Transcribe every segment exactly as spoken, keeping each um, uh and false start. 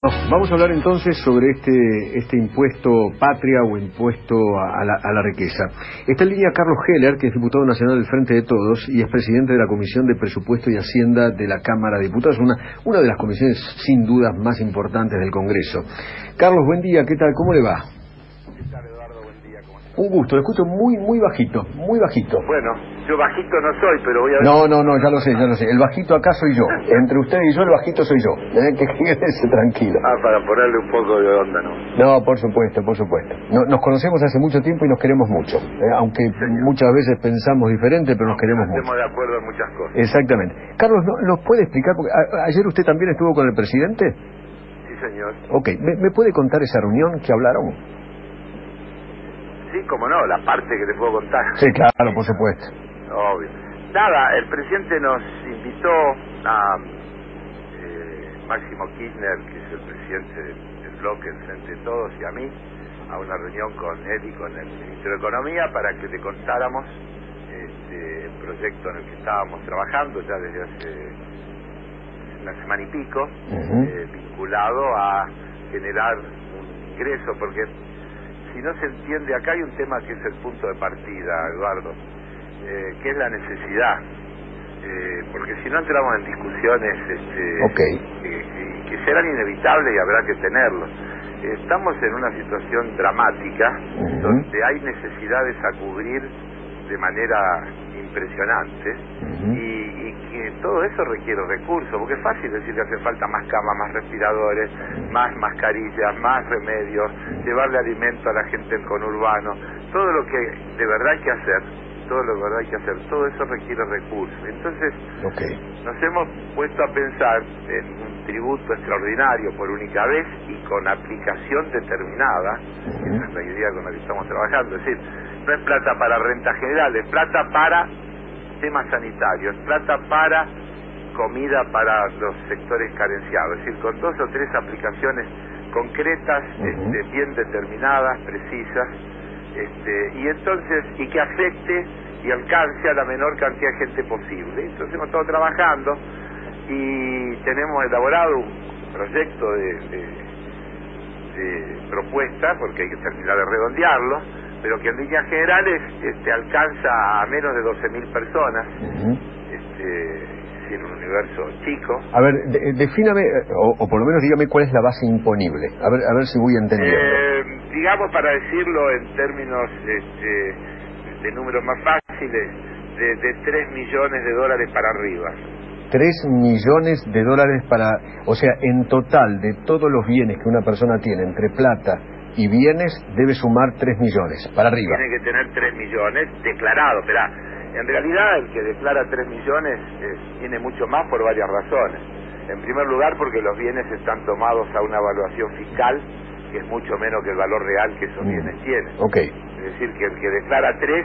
Vamos a hablar entonces sobre este este impuesto patria o impuesto a la, a la riqueza. Está en línea Carlos Heller, que es diputado nacional del Frente de Todos y es presidente de la Comisión de Presupuesto y Hacienda de la Cámara de Diputados, una, una de las comisiones sin dudas más importantes del Congreso. Carlos, buen día, ¿qué tal? ¿Cómo le va? ¿Qué tal, Eduardo? Buen día, ¿cómo estás? Un gusto, lo escucho muy, muy bajito, muy bajito. Bueno, yo bajito no soy, pero voy a ver... No, no, no, ya lo sé, ya lo sé. El bajito acá soy yo. Entre usted y yo, el bajito soy yo. ¿Eh? Que quédese tranquilo. Ah, para ponerle un poco de onda, ¿no? No, por supuesto, por supuesto. No, nos conocemos hace mucho tiempo y nos queremos mucho. ¿eh? Aunque Sí, señor. Muchas veces pensamos diferente, pero nos Aunque queremos no estemos mucho. de acuerdo en muchas cosas. Exactamente. Carlos, ¿no, ¿nos puede explicar? Porque a, ayer usted también estuvo con el presidente. Sí, señor. Ok, ¿me, me puede contar esa reunión que hablaron? Sí, como no, la parte que te puedo contar. Sí, claro, por supuesto. Obvio. Nada, el presidente nos invitó a eh, Máximo Kirchner, que es el presidente del, del bloque, el Frente de Todos, y a mí, a una reunión con él y con el ministro de Economía para que le contáramos este, el proyecto en el que estábamos trabajando ya desde hace una semana y pico, Uh-huh. eh, vinculado a generar un ingreso, porque si no se entiende, acá hay un tema que es el punto de partida, Eduardo, eh, que es la necesidad, eh, porque si no entramos en discusiones este, Ok. que, que serán inevitables y habrá que tenerlos. Estamos en una situación dramática, Uh-huh. donde hay necesidades a cubrir de manera impresionante, Uh-huh. y, y que todo eso requiere recursos, porque es fácil decir que hace falta más camas, más respiradores, más mascarillas, más remedios, llevarle alimento a la gente del conurbano, todo lo que de verdad hay que hacer, todo lo que de verdad hay que hacer, todo eso requiere recursos. Entonces, Ok. nos hemos puesto a pensar en un tributo extraordinario por única vez y con aplicación determinada, que esa es la idea con la que estamos trabajando, es decir, no es plata para renta general, es plata para temas sanitarios, plata para comida para los sectores carenciados, es decir, con dos o tres aplicaciones concretas, Uh-huh. este, bien determinadas, precisas, este, y entonces, y que afecte y alcance a la menor cantidad de gente posible. Entonces hemos estado trabajando y tenemos elaborado un proyecto de, de, de propuesta, porque hay que terminar de redondearlo, pero que en líneas generales este, alcanza a menos de doce mil personas, Uh-huh. este, en un universo chico. A ver, de, defíname, o, o por lo menos dígame cuál es la base imponible. A ver, a ver si voy entendiendo. Eh, digamos, para decirlo en términos este, de números más fáciles, de, de tres millones de dólares para arriba. Tres millones de dólares para... O sea, en total, de todos los bienes que una persona tiene, entre plata y bienes, debe sumar tres millones, para arriba. Tiene que tener tres millones declarados, pero en realidad el que declara tres millones eh, tiene mucho más por varias razones. En primer lugar, porque los bienes están tomados a una evaluación fiscal que es mucho menos que el valor real que esos Mm. bienes tienen. Ok. Es decir, que el que declara tres,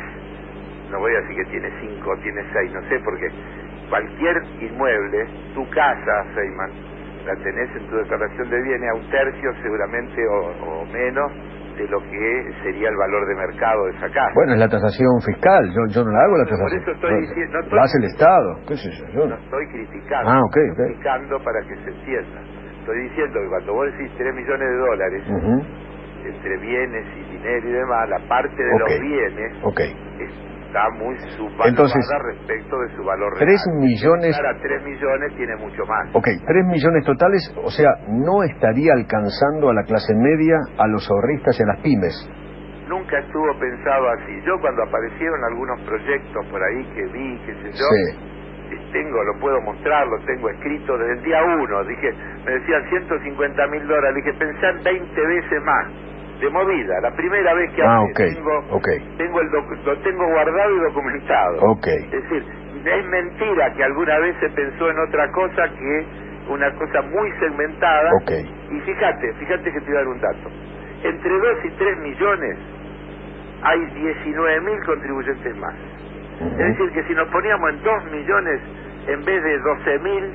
no voy a decir que tiene cinco, tiene seis, no sé, porque cualquier inmueble, tu casa, Feynman, la tenés en tu declaración de bienes a un tercio seguramente o, o menos de lo que sería el valor de mercado de esa casa. Bueno, es la tasación fiscal, yo, yo no la hago la Por tasación. eso estoy No, diciendo, no estoy, la hace el Estado, qué sé yo, yo no no. estoy criticando, Ah, ok, ok. estoy explicando para que se entienda. Estoy diciendo que cuando vos decís tres millones de dólares, Uh-huh. entre bienes y dinero y demás, la parte de Ok. los bienes Ok. está muy subvaluada Entonces, respecto de su valor real. tres millones... Para tres millones tiene mucho más. Ok, tres millones totales, o sea, no estaría alcanzando a la clase media, a los ahorristas y a las pymes. Nunca estuvo pensado así. Yo cuando aparecieron algunos proyectos por ahí que vi, qué sé yo, Sí. eh, tengo, lo puedo mostrar, lo tengo escrito desde el día uno. Dije, me decían ciento cincuenta mil dólares, dije, pensá en veinte veces más, de movida, la primera vez que Ah, hace, ok, tengo, ok. tengo el doc- lo tengo guardado y documentado. Ok. Es decir, es mentira que alguna vez se pensó en otra cosa que una cosa muy segmentada. Ok. Y fíjate, fíjate que te voy a dar un dato. Entre dos y tres millones hay diecinueve mil contribuyentes más. Uh-huh. Es decir, que si nos poníamos en dos millones en vez de doce mil,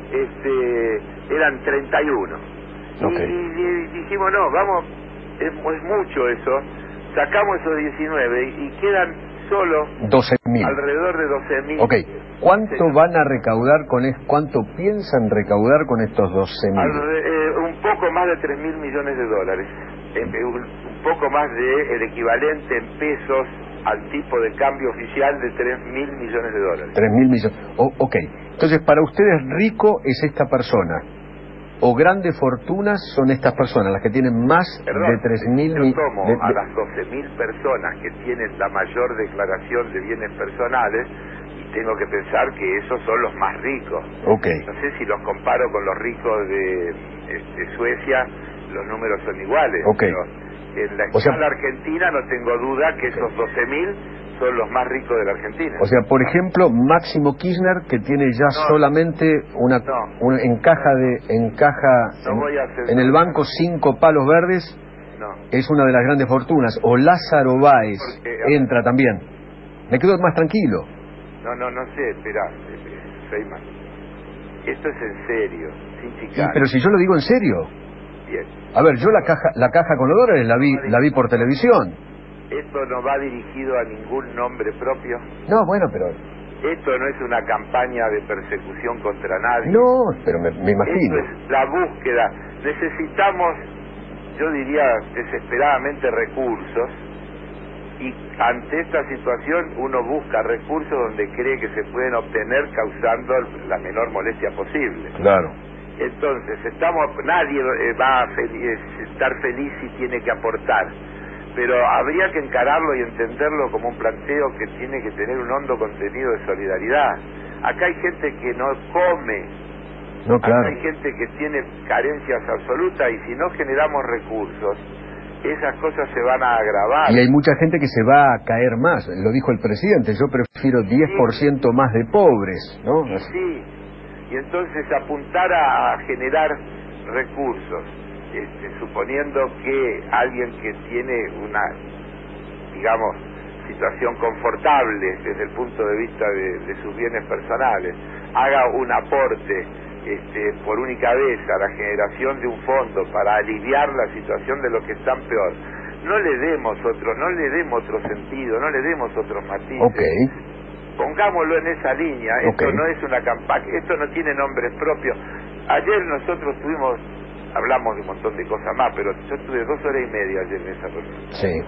este, eran treinta y uno. Ok. Y, y- y dijimos, no, vamos, es, es mucho eso, sacamos esos diecinueve y, y quedan solo doce mil. alrededor de doce mil. Ok. ¿Cuánto Sí. van a recaudar con es, cuánto piensan recaudar con estos doce mil? Alre- eh, un poco poco más de tres mil millones de dólares, eh, un, un poco más de el equivalente en pesos al tipo de cambio oficial de tres mil millones de dólares. tres mil millones. Oh, ok. Entonces, para ustedes, rico es esta persona, o grandes fortunas son estas personas, las que tienen más Perdón, de tres mil yo millones. tomo De, de... a las doce mil personas que tienen la mayor declaración de bienes personales y tengo que pensar que esos son los más ricos. Ok. No sé si los comparo con los ricos de este, Suecia, los números son iguales. Ok. Pero en la O sea, escala argentina no tengo duda que esos doce mil son los más ricos de la Argentina. O sea, por ejemplo, Máximo Kirchner, que tiene ya no, solamente una, no, una encaja de encaja no en, voy a hacer en el banco cinco palos verdes, no. es una de las grandes fortunas. O Lázaro Báez Porque, entra también. Me quedo más tranquilo. No, no, no sé, espera, Feynman. Esto es en serio, sin Sí, chicanas. pero si yo lo digo en serio. Bien. A ver, yo la caja la caja con los dólares la vi la vi por televisión. Esto no va dirigido a ningún nombre propio. No, bueno, pero... Esto no es una campaña de persecución contra nadie. No, pero me, me imagino. Esto es la búsqueda. Necesitamos, yo diría desesperadamente, recursos. Y ante esta situación uno busca recursos donde cree que se pueden obtener causando la menor molestia posible. Claro. Entonces, estamos nadie eh, va a fel- estar feliz si tiene que aportar, pero habría que encararlo y entenderlo como un planteo que tiene que tener un hondo contenido de solidaridad. Acá hay gente que no come, No, claro. acá hay gente que tiene carencias absolutas y si no generamos recursos, esas cosas se van a agravar. Y hay mucha gente que se va a caer más, lo dijo el presidente, yo prefiero diez por ciento más de pobres, ¿no? Y sí, y entonces apuntar a, a generar recursos, este, suponiendo que alguien que tiene una, digamos, situación confortable desde el punto de vista de, de sus bienes personales, haga un aporte este, por única vez a la generación de un fondo para aliviar la situación de los que están peor, no le demos otro, no le demos otro sentido, no le demos otros matices. Okay. Pongámoslo en esa línea. Esto Okay. no es una campaña, esto no tiene nombres propios. Ayer nosotros tuvimos, hablamos de un montón de cosas más, pero yo estuve dos horas y media ayer en esa reunión. Sí.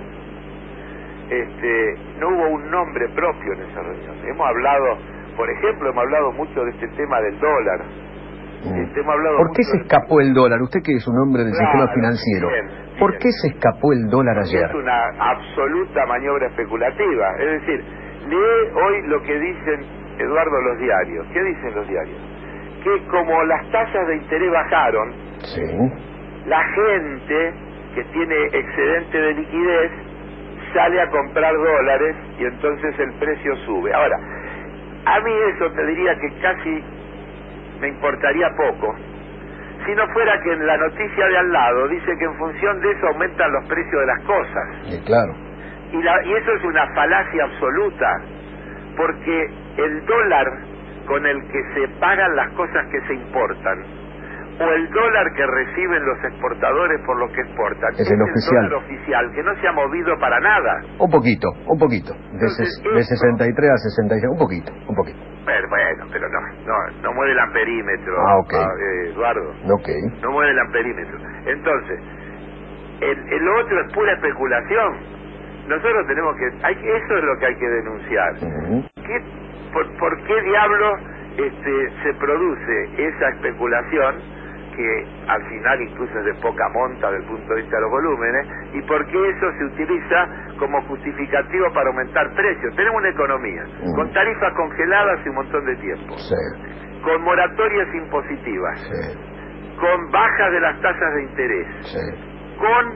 Este, no hubo un nombre propio en esa reunión. Hemos hablado, por ejemplo, hemos hablado mucho de este tema del dólar. Este, hemos hablado ¿Por qué mucho se de... escapó el dólar? Usted que es un hombre del Claro, sistema financiero. bien, ¿Por bien. qué se escapó el dólar ayer? Es una absoluta maniobra especulativa. Es decir, lee hoy lo que dicen, Eduardo, los diarios. ¿Qué dicen los diarios? Que como las tasas de interés bajaron, Sí. la gente que tiene excedente de liquidez sale a comprar dólares y entonces el precio sube. Ahora, a mí eso te diría que casi me importaría poco, si no fuera que en la noticia de al lado dice que en función de eso aumentan los precios de las cosas. Sí, claro. Y, la, y eso es una falacia absoluta, porque el dólar con el que se pagan las cosas que se importan, o el dólar que reciben los exportadores por lo que exportan, es el oficial. dólar oficial, que no se ha movido para nada. Un poquito, un poquito. De, Entonces, ses, de esto, sesenta y tres a sesenta y seis, un poquito, un poquito. Pero bueno, pero no, no, no mueve el amperímetro, Ah, ok. eh, Eduardo. Ok. No mueve el amperímetro. Entonces, el, el otro es pura especulación. Nosotros tenemos que, hay, eso es lo que hay que denunciar. Uh-huh. ¿Qué, por, ¿Por qué diablos este, se produce esa especulación, que al final incluso es de poca monta desde el punto de vista de los volúmenes, y por qué eso se utiliza como justificativo para aumentar precios? Tenemos una economía uh-huh. con tarifas congeladas hace un montón de tiempo, Sí. con moratorias impositivas, Sí. con bajas de las tasas de interés, Sí. con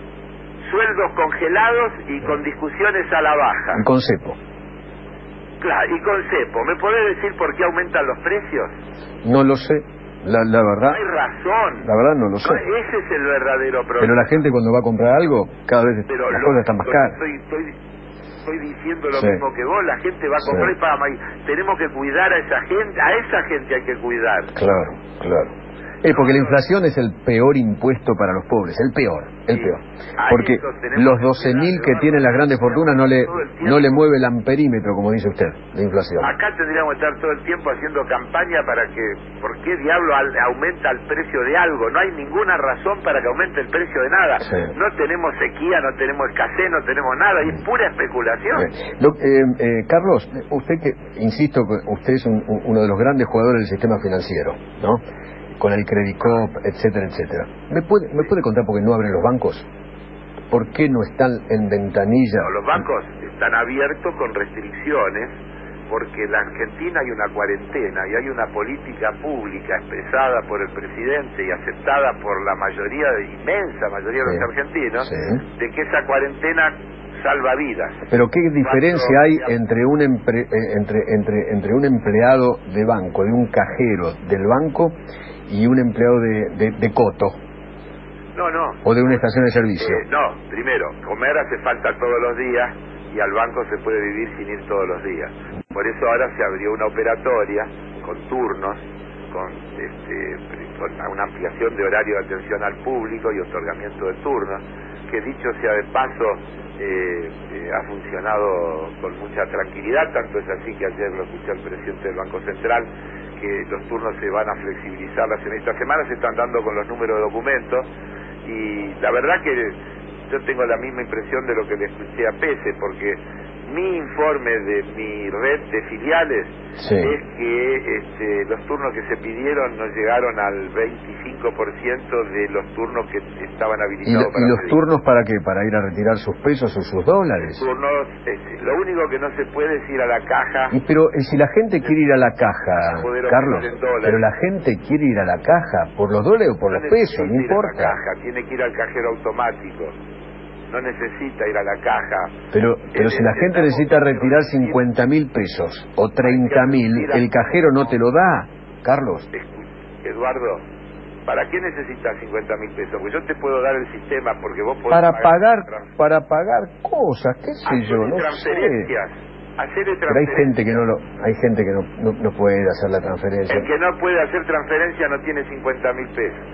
sueldos congelados y sí. con discusiones a la baja. Y con cepo. Claro, y con cepo. ¿Me podés decir por qué aumentan los precios? No lo sé. La, la verdad. No hay razón. La verdad no lo sé. No, ese es el verdadero problema. Pero la gente cuando va a comprar algo, cada vez Pero las lo, cosas están más caras. Estoy, estoy, estoy diciendo lo sí. mismo que vos. La gente va a comprar sí. y paga más. Tenemos que cuidar a esa gente. A esa gente hay que cuidar. Claro, claro. Eh, porque la inflación es el peor impuesto para los pobres, el peor, el sí. peor. Porque los doce mil que tienen las grandes fortunas no le no le mueve el amperímetro, como dice usted, la inflación. Acá tendríamos que estar todo el tiempo haciendo campaña para que, ¿por qué diablo al, aumenta el precio de algo? No hay ninguna razón para que aumente el precio de nada. Sí. No tenemos sequía, no tenemos escasez, no tenemos nada, y es pura especulación. Eh, lo, eh, eh, Carlos, usted que, insisto, usted es un, uno de los grandes jugadores del sistema financiero, ¿no? Con el Credicop, etcétera, etcétera. ¿Me puede, ¿Me puede contar por qué no abren los bancos? ¿Por qué no están en ventanilla? No, los bancos están abiertos con restricciones, porque en la Argentina hay una cuarentena y hay una política pública expresada por el presidente y aceptada por la mayoría, inmensa mayoría de Sí, los argentinos, sí. de que esa cuarentena salva vidas. Pero qué diferencia Cuando, hay digamos, entre un empre, eh, entre entre entre un empleado de banco, de un cajero del banco, y un empleado de, de, de coto no, no. o de una estación de servicio? Eh, no, primero, comer hace falta todos los días y al banco se puede vivir sin ir todos los días. Por eso ahora se abrió una operatoria con turnos, con, este, con una ampliación de horario de atención al público y otorgamiento de turnos, que dicho sea de paso, eh, eh, ha funcionado con mucha tranquilidad, tanto es así que ayer lo escuché al presidente del Banco Central, que los turnos se van a flexibilizar en esta semana, se están dando con los números de documentos, y la verdad que yo tengo la misma impresión de lo que le escuché a Pese, porque mi informe de mi red de filiales Sí. es que este, los turnos que se pidieron no llegaron al veinticinco por ciento de los turnos que estaban ¿Y, habilitados lo- para y los pedir. turnos para qué? ¿Para ir a retirar sus pesos o sus dólares? Turnos, este, lo único que no se puede es ir a la caja. Y pero eh, si la gente quiere ir a la caja, Poder Carlos, operar en dólares. pero la gente quiere ir a la caja por los dólares o por No los pesos, no necesita ir a la importa. caja, tiene que ir al cajero automático. No necesita ir a la caja. Pero pero Eh, si la gente estamos- necesita retirar cincuenta mil pesos o treinta mil, el cajero no te lo da, Carlos. Escu- Eduardo, ¿para qué necesitas cincuenta mil pesos? Porque yo te puedo dar el sistema porque vos podés Para pagar, trans- para pagar cosas, qué sé hacer yo, no sé. transferencias. Hacer Pero hay gente que no lo, hay gente que no, no, no puede hacer la transferencia. El que no puede hacer transferencia no tiene cincuenta mil pesos.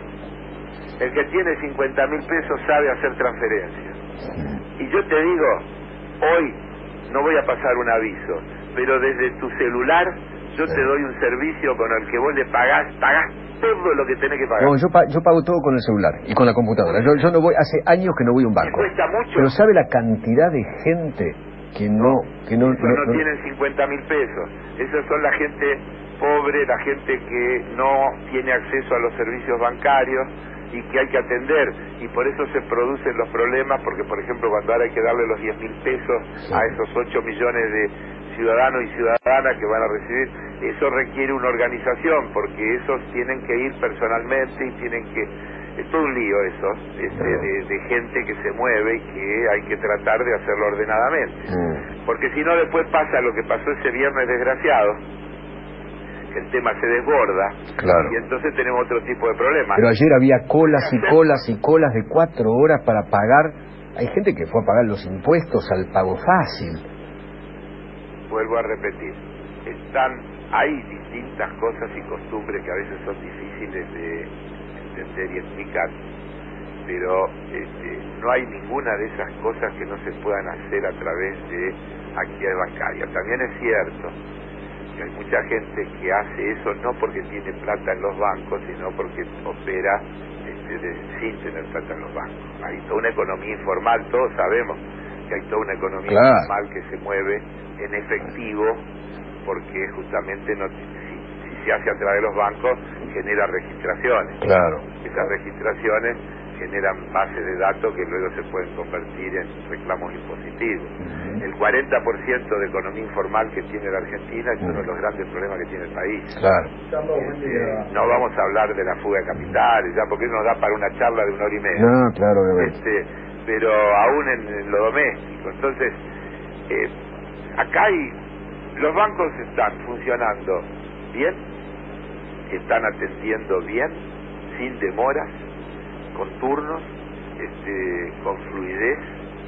El que tiene cincuenta mil pesos sabe hacer transferencia. Y yo te digo, hoy no voy a pasar un aviso, pero desde tu celular yo Sí. te doy un servicio con el que vos le pagás, pagás todo lo que tenés que pagar. No, yo, pa- yo pago todo con el celular y con la computadora. Yo, yo no voy, hace años que no voy a un ¿Te banco. cuesta mucho? Pero ¿sabe la cantidad de gente que no, que no, Esos no- no, no- tienen cincuenta mil pesos. Esos son la gente pobre, la gente que no tiene acceso a los servicios bancarios y que hay que atender. Y por eso se producen los problemas, porque por ejemplo cuando ahora hay que darle los diez mil pesos Sí. a esos ocho millones de ciudadanos y ciudadanas que van a recibir, eso requiere una organización, porque esos tienen que ir personalmente y tienen que... Es todo un lío eso, este, de, de gente que se mueve y que hay que tratar de hacerlo ordenadamente. Mm. Porque si no después pasa lo que pasó ese viernes desgraciado, que el tema se desborda, Claro. y entonces tenemos otro tipo de problemas. Pero ayer había colas y colas y colas de cuatro horas para pagar. Hay gente que fue a pagar los impuestos al pago fácil. Vuelvo a repetir, están, hay distintas cosas y costumbres que a veces son difíciles de entender y explicar, pero este, no hay ninguna de esas cosas que no se puedan hacer a través de actividades bancarias. También es cierto que hay mucha gente que hace eso no porque tiene plata en los bancos, sino porque opera este, de, sin tener plata en los bancos. Hay toda una economía informal, todos sabemos que hay toda una economía Claro. informal que se mueve en efectivo, porque justamente no, si, si se hace a través de los bancos genera registraciones. Claro. Esas registraciones generan bases de datos que luego se pueden convertir en reclamos impositivos. Ujú. El cuarenta por ciento de economía informal que tiene la Argentina es uno de los grandes problemas que tiene el país. Claro. Este, no vamos a hablar de la fuga de capitales, ya porque nos da para una charla de una hora y media. No, claro, obviamente. Este, pero aún en, en lo doméstico. Entonces, eh, acá hay, los bancos están funcionando bien, están atendiendo bien, sin demoras, con turnos, este, con fluidez,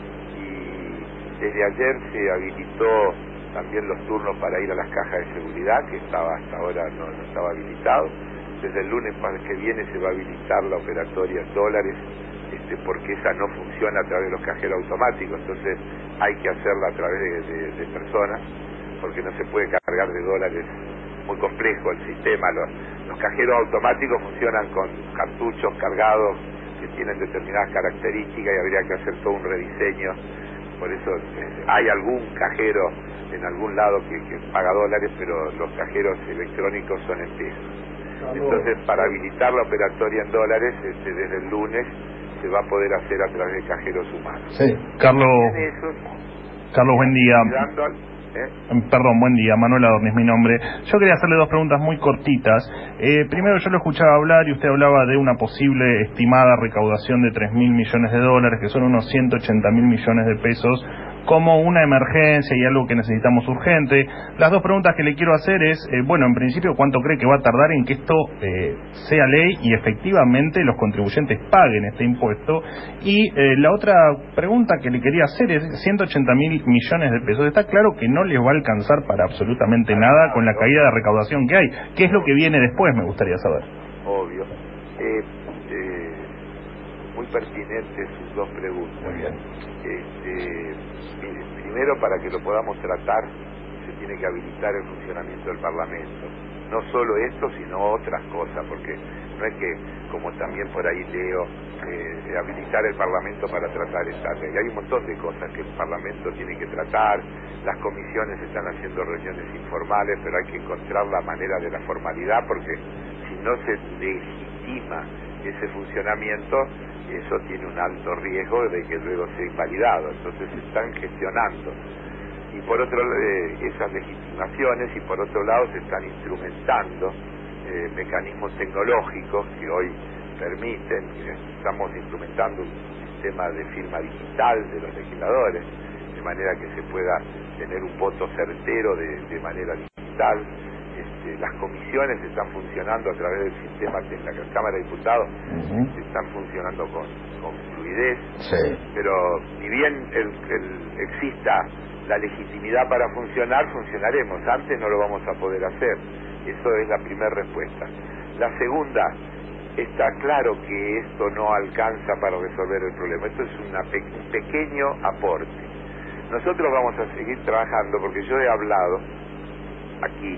y desde ayer se habilitó también los turnos para ir a las cajas de seguridad, que estaba hasta ahora no, no estaba habilitado, desde el lunes que viene se va a habilitar la operatoria en dólares, este, porque esa no funciona a través de los cajeros automáticos, entonces hay que hacerla a través de, de, de personas, porque no se puede cargar de dólares, muy complejo el sistema. Los, los cajeros automáticos funcionan con cartuchos cargados que tienen determinadas características y habría que hacer todo un rediseño. Por eso eh, hay algún cajero en algún lado que, que paga dólares, pero los cajeros electrónicos son en pesos. Entonces, para habilitar la operatoria en dólares, este, desde el lunes se va a poder hacer a través de cajeros humanos. Sí. Carlos, esos, Carlos, buen día. ¿Eh? Perdón, buen día, Manuel Adorni es mi nombre. Yo quería hacerle dos preguntas muy cortitas. Eh, primero, yo lo escuchaba hablar y usted hablaba de una posible estimada recaudación de tres mil millones de dólares, que son unos ciento ochenta mil millones de pesos, como una emergencia y algo que necesitamos urgente. Las dos preguntas que le quiero hacer es, eh, bueno, en principio, ¿cuánto cree que va a tardar en que esto eh, sea ley y efectivamente los contribuyentes paguen este impuesto? Y eh, la otra pregunta que le quería hacer es, ciento ochenta mil millones de pesos, está claro que no les va a alcanzar para absolutamente nada con la caída de recaudación que hay. ¿Qué es lo que viene después? Me gustaría saber. Obvio. Eh, eh, muy pertinentes sus dos preguntas. Muy bien. Este, mire, primero, para que lo podamos tratar, se tiene que habilitar el funcionamiento del Parlamento. No solo esto, sino otras cosas, porque no es que, como también por ahí leo, eh, habilitar el Parlamento para tratar esta ley. Hay un montón de cosas que el Parlamento tiene que tratar. Las comisiones están haciendo reuniones informales, pero hay que encontrar la manera de la formalidad, porque si no se legitima ese funcionamiento, eso tiene un alto riesgo de que luego sea invalidado. Entonces se están gestionando y por otro eh, esas legitimaciones, y por otro lado se están instrumentando eh, mecanismos tecnológicos que hoy permiten. Estamos instrumentando un sistema de firma digital de los legisladores, de manera que se pueda tener un voto certero de, de manera digital. Este, las comisiones están funcionando a través del sistema que en la Cámara de Diputados uh-huh. están funcionando con, con fluidez, sí. Pero ni bien el, el, exista la legitimidad para funcionar, funcionaremos. Antes no lo vamos a poder hacer. Eso es la primera respuesta. La segunda, está claro que esto no alcanza para resolver el problema. Esto es una pe- un pequeño aporte. Nosotros vamos a seguir trabajando, porque yo he hablado aquí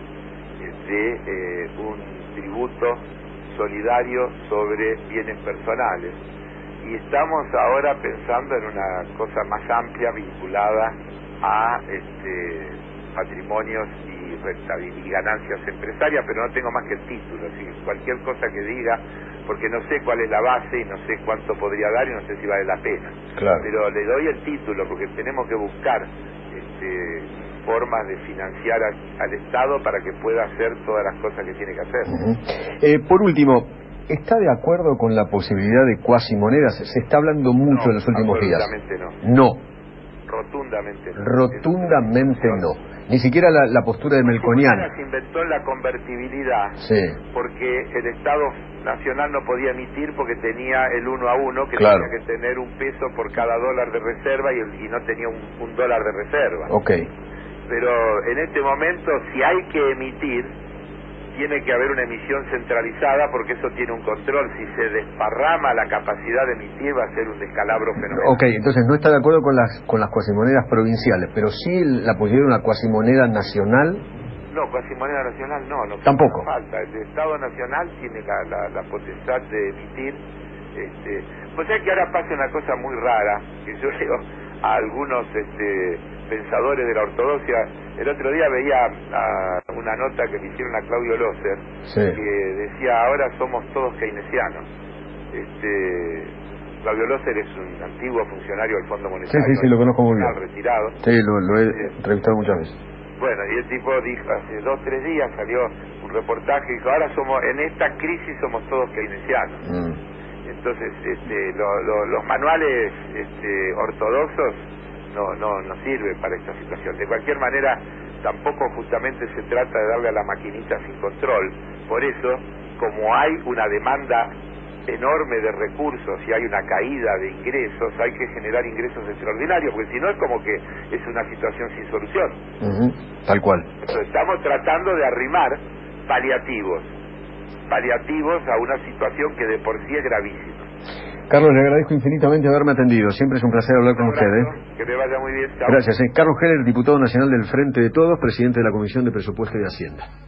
de eh, un tributo solidario sobre bienes personales, y estamos ahora pensando en una cosa más amplia vinculada a este, patrimonios y rentabilidad y ganancias empresarias, pero no tengo más que el título, así que cualquier cosa que diga, porque no sé cuál es la base y no sé cuánto podría dar y no sé si vale la pena. Claro. Pero le doy el título porque tenemos que buscar este, formas de financiar a, al Estado para que pueda hacer todas las cosas que tiene que hacer. Uh-huh. eh, por último, ¿está de acuerdo con la posibilidad de cuasimonedas? Se está hablando mucho no, en los últimos días. Absolutamente no. No. Rotundamente no. Rotundamente no. Ni siquiera la, la postura de Melconian. Se inventó la convertibilidad, sí. porque el Estado Nacional no podía emitir porque tenía el uno a uno, que claro. tenía que tener un peso por cada dólar de reserva y, el, y no tenía un, un dólar de reserva. Ok. Pero en este momento, si hay que emitir, tiene que haber una emisión centralizada, porque eso tiene un control. Si se desparrama la capacidad de emitir, va a ser un descalabro fenomenal. Ok, entonces no está de acuerdo con las con las cuasimonedas provinciales, pero sí la posibilidad de una cuasimoneda nacional. No, cuasimoneda nacional no, no tampoco. Falta. El Estado Nacional tiene la, la, la potestad de emitir. Este, pues es que ahora pasa una cosa muy rara, que yo veo a algunos este, pensadores de la ortodoxia. El otro día veía a una nota que le hicieron a Claudio Loser, sí. que decía, ahora somos todos keynesianos. Este, Claudio Loser es un antiguo funcionario del Fondo Monetario. Sí, sí, sí, lo conozco muy bien. Retirado. Sí, lo, lo he eh, entrevistado muchas veces. Bueno, y el tipo dijo, hace dos, tres días salió un reportaje y dijo, ahora somos, en esta crisis somos todos keynesianos. Mm. Entonces, este, lo, lo, los manuales este, ortodoxos no, no, no sirven para esta situación. De cualquier manera, tampoco justamente se trata de darle a la maquinita sin control. Por eso, como hay una demanda enorme de recursos y hay una caída de ingresos, hay que generar ingresos extraordinarios, porque si no es como que es una situación sin solución. Uh-huh. Tal cual. Entonces, estamos tratando de arrimar paliativos. paliativos a una situación que de por sí es gravísima. Carlos, le agradezco infinitamente haberme atendido. Siempre es un placer hablar con usted. ¿eh? Que le vaya muy bien. Chao. Gracias. ¿eh? Carlos Heller, diputado nacional del Frente de Todos, presidente de la Comisión de Presupuesto y Hacienda.